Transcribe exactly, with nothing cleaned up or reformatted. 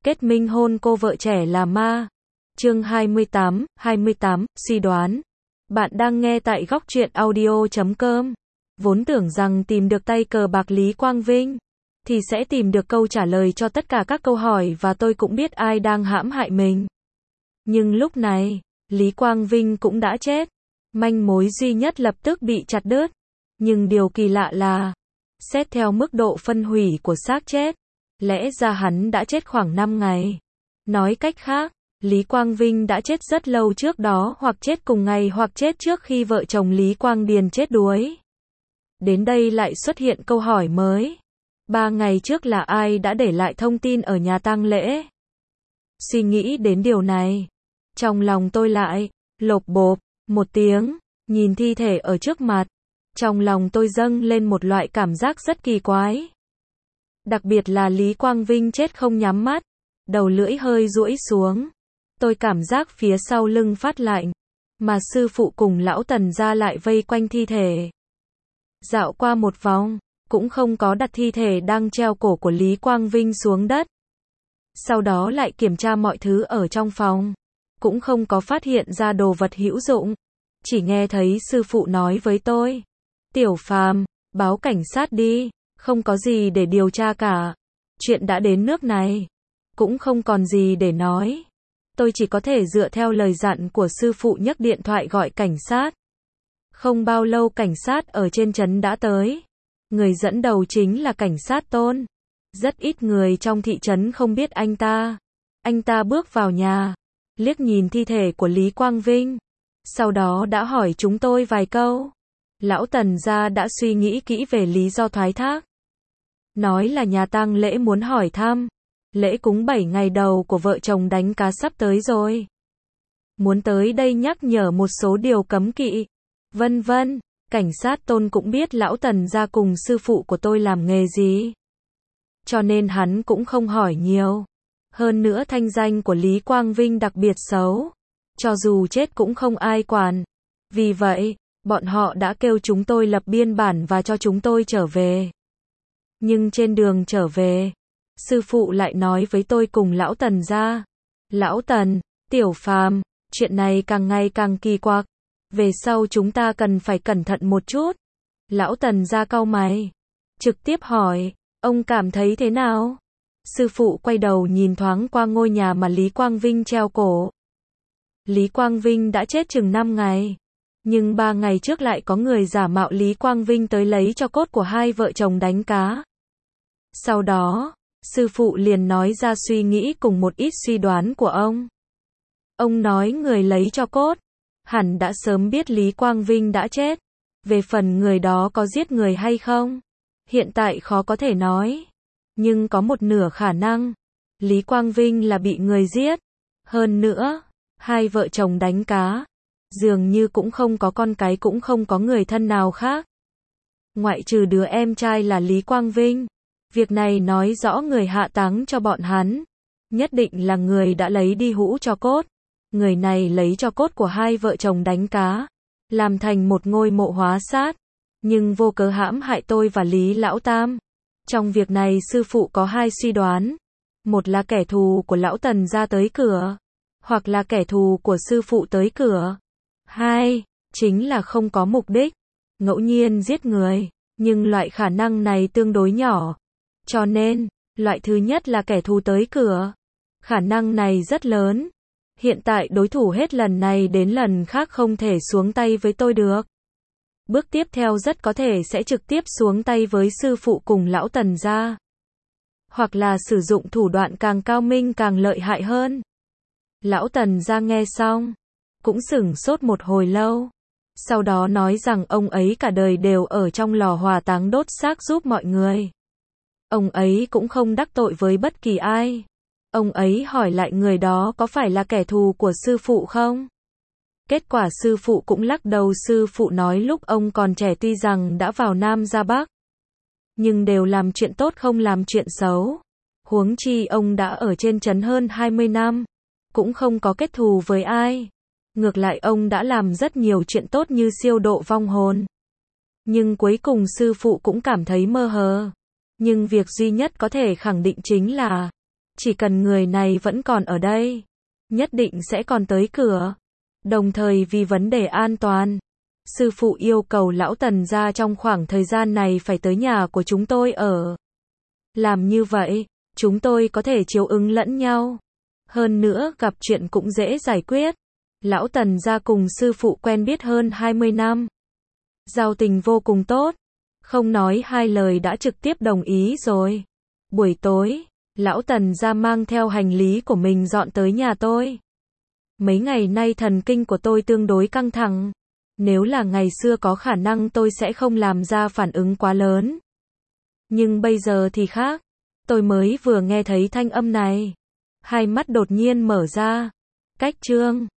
Kết minh hôn cô vợ trẻ là ma. Chương hai mươi tám, hai mươi tám, suy đoán. Bạn đang nghe tại góc truyện audio chấm com. Vốn tưởng rằng tìm được tay cờ bạc Lý Quang Vinh thì sẽ tìm được câu trả lời cho tất cả các câu hỏi và tôi cũng biết ai đang hãm hại mình. Nhưng lúc này, Lý Quang Vinh cũng đã chết. Manh mối duy nhất lập tức bị chặt đứt. Nhưng điều kỳ lạ là, xét theo mức độ phân hủy của xác chết, lẽ ra hắn đã chết khoảng năm ngày. Nói cách khác, Lý Quang Vinh đã chết rất lâu trước đó, hoặc chết cùng ngày hoặc chết trước khi vợ chồng Lý Quang Điền chết đuối. Đến đây lại xuất hiện câu hỏi mới. Ba ngày trước là ai đã để lại thông tin ở nhà tang lễ? Suy nghĩ đến điều này, trong lòng tôi lại lộp bộp một tiếng, nhìn thi thể ở trước mặt. Trong lòng tôi dâng lên một loại cảm giác rất kỳ quái. Đặc biệt là Lý Quang Vinh chết không nhắm mắt, đầu lưỡi hơi duỗi xuống. Tôi cảm giác phía sau lưng phát lạnh, mà sư phụ cùng lão Tần gia lại vây quanh thi thể. Dạo qua một vòng, cũng không có đặt thi thể đang treo cổ của Lý Quang Vinh xuống đất. Sau đó lại kiểm tra mọi thứ ở trong phòng, cũng không có phát hiện ra đồ vật hữu dụng. Chỉ nghe thấy sư phụ nói với tôi, Tiểu Phàm, báo cảnh sát đi, không có gì để điều tra cả. Chuyện đã đến nước này, cũng không còn gì để nói. Tôi chỉ có thể dựa theo lời dặn của sư phụ nhấc điện thoại gọi cảnh sát. Không bao lâu cảnh sát ở trên trấn đã tới. Người dẫn đầu chính là cảnh sát Tôn. Rất ít người trong thị trấn không biết anh ta. Anh ta bước vào nhà, liếc nhìn thi thể của Lý Quang Vinh. Sau đó đã hỏi chúng tôi vài câu. Lão Tần gia đã suy nghĩ kỹ về lý do thoái thác. Nói là nhà tang lễ muốn hỏi thăm. Lễ cúng bảy ngày đầu của vợ chồng đánh cá sắp tới rồi. Muốn tới đây nhắc nhở một số điều cấm kỵ. Vân vân. Cảnh sát Tôn cũng biết lão Tần gia cùng sư phụ của tôi làm nghề gì. Cho nên hắn cũng không hỏi nhiều. Hơn nữa thanh danh của Lý Quang Vinh đặc biệt xấu. Cho dù chết cũng không ai quản. Vì vậy, bọn họ đã kêu chúng tôi lập biên bản và cho chúng tôi trở về. Nhưng trên đường trở về, sư phụ lại nói với tôi cùng lão Tần gia. Lão Tần, Tiểu Phàm, chuyện này càng ngày càng kỳ quặc. Về sau chúng ta cần phải cẩn thận một chút. Lão Tần gia cau mày, trực tiếp hỏi, ông cảm thấy thế nào? Sư phụ quay đầu nhìn thoáng qua ngôi nhà mà Lý Quang Vinh treo cổ. Lý Quang Vinh đã chết chừng năm ngày. Nhưng ba ngày trước lại có người giả mạo Lý Quang Vinh tới lấy cho cốt của hai vợ chồng đánh cá. Sau đó, sư phụ liền nói ra suy nghĩ cùng một ít suy đoán của ông. Ông nói người lấy cho cốt hẳn đã sớm biết Lý Quang Vinh đã chết. Về phần người đó có giết người hay không, hiện tại khó có thể nói. Nhưng có một nửa khả năng, Lý Quang Vinh là bị người giết. Hơn nữa, hai vợ chồng đánh cá, dường như cũng không có con cái, cũng không có người thân nào khác. Ngoại trừ đứa em trai là Lý Quang Vinh. Việc này nói rõ người hạ táng cho bọn hắn nhất định là người đã lấy đi hũ cho cốt. Người này lấy cho cốt của hai vợ chồng đánh cá, làm thành một ngôi mộ hóa sát, nhưng vô cớ hãm hại tôi và Lý Lão Tam. Trong việc này sư phụ có hai suy đoán. Một là kẻ thù của lão Tần gia tới cửa, hoặc là kẻ thù của sư phụ tới cửa. Hai, chính là không có mục đích, ngẫu nhiên giết người, nhưng loại khả năng này tương đối nhỏ. Cho nên, loại thứ nhất là kẻ thù tới cửa. Khả năng này rất lớn. Hiện tại đối thủ hết lần này đến lần khác không thể xuống tay với tôi được. Bước tiếp theo rất có thể sẽ trực tiếp xuống tay với sư phụ cùng lão Tần gia. Hoặc là sử dụng thủ đoạn càng cao minh càng lợi hại hơn. Lão Tần gia nghe xong, cũng sửng sốt một hồi lâu. Sau đó nói rằng ông ấy cả đời đều ở trong lò hỏa táng đốt xác giúp mọi người. Ông ấy cũng không đắc tội với bất kỳ ai. Ông ấy hỏi lại người đó có phải là kẻ thù của sư phụ không? Kết quả sư phụ cũng lắc đầu. Sư phụ nói lúc ông còn trẻ tuy rằng đã vào Nam ra Bắc, nhưng đều làm chuyện tốt không làm chuyện xấu. Huống chi ông đã ở trên trấn hơn hai mươi năm, cũng không có kết thù với ai. Ngược lại ông đã làm rất nhiều chuyện tốt như siêu độ vong hồn. Nhưng cuối cùng sư phụ cũng cảm thấy mơ hồ. Nhưng việc duy nhất có thể khẳng định chính là Chỉ cần người này vẫn còn ở đây, nhất định sẽ còn tới cửa. Đồng thời vì vấn đề an toàn, sư phụ yêu cầu lão Tần gia trong khoảng thời gian này phải tới nhà của chúng tôi ở. Làm như vậy, chúng tôi có thể chiếu ứng lẫn nhau. Hơn nữa gặp chuyện cũng dễ giải quyết. Lão Tần gia cùng sư phụ quen biết hơn hai mươi năm. Giao tình vô cùng tốt. Không nói hai lời đã trực tiếp đồng ý rồi. Buổi tối, lão Tần gia mang theo hành lý của mình dọn tới nhà tôi. Mấy ngày nay thần kinh của tôi tương đối căng thẳng. Nếu là ngày xưa có khả năng tôi sẽ không làm ra phản ứng quá lớn. Nhưng bây giờ thì khác. Tôi mới vừa nghe thấy thanh âm này. Hai mắt đột nhiên mở ra. Cách chương